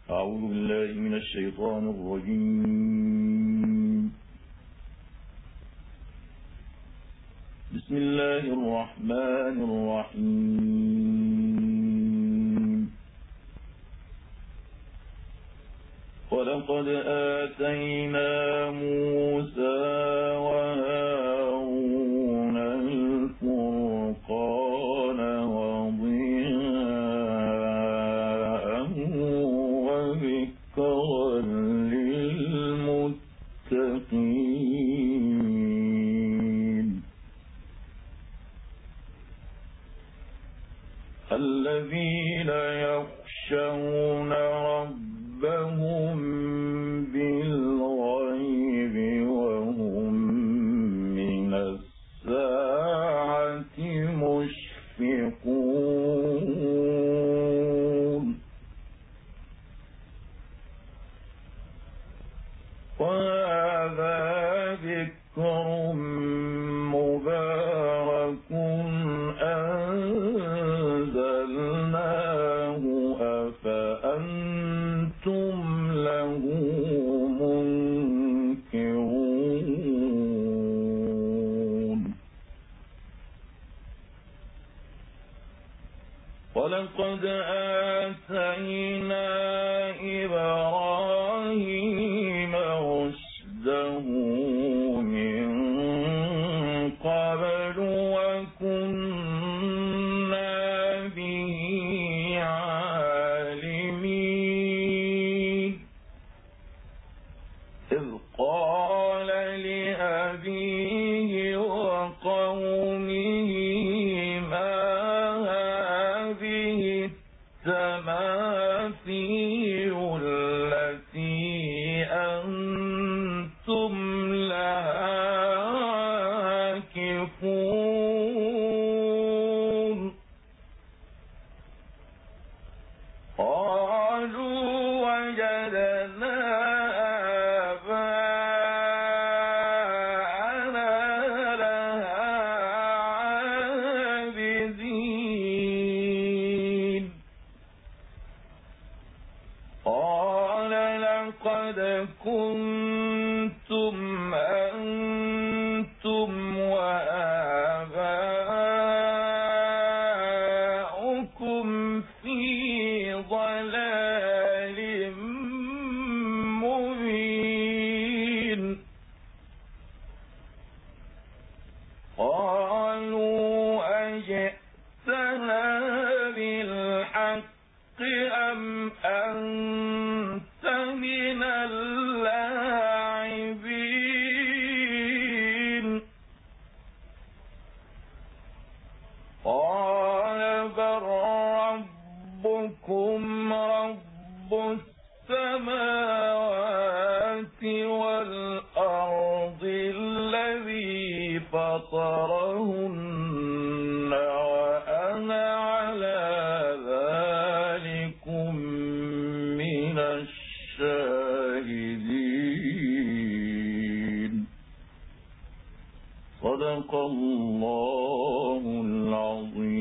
أعوذ بالله من الشيطان الرجيم. بسم الله الرحمن الرحيم. ولقد آتينا موسى وهارون الفرقان وضياء وذكرا للمتقين الذين يخشون ربهم بالغيب وهم من الساعة مشفقون وهذا ذكر مبارك أنزلناه أفأنتم له منكرون ولقد آتينا إبراهيم رشده من قبل وكنا به عالمين إذ قال لأبيه وقومه ما هذه التماثيل التي أنتم لها عاكفون قالوا وجدنا آباءنا لها عابدين قال لقد كنتم أنتم وآباؤكم في ضلال مبين قالوا أجئتنا بالحق أم أنت من اللاعبين قال بل ربكم رب السماوات والأرض الذي فطرهن وأنا على ذلكم من الشاهدين صدق الله العظيم.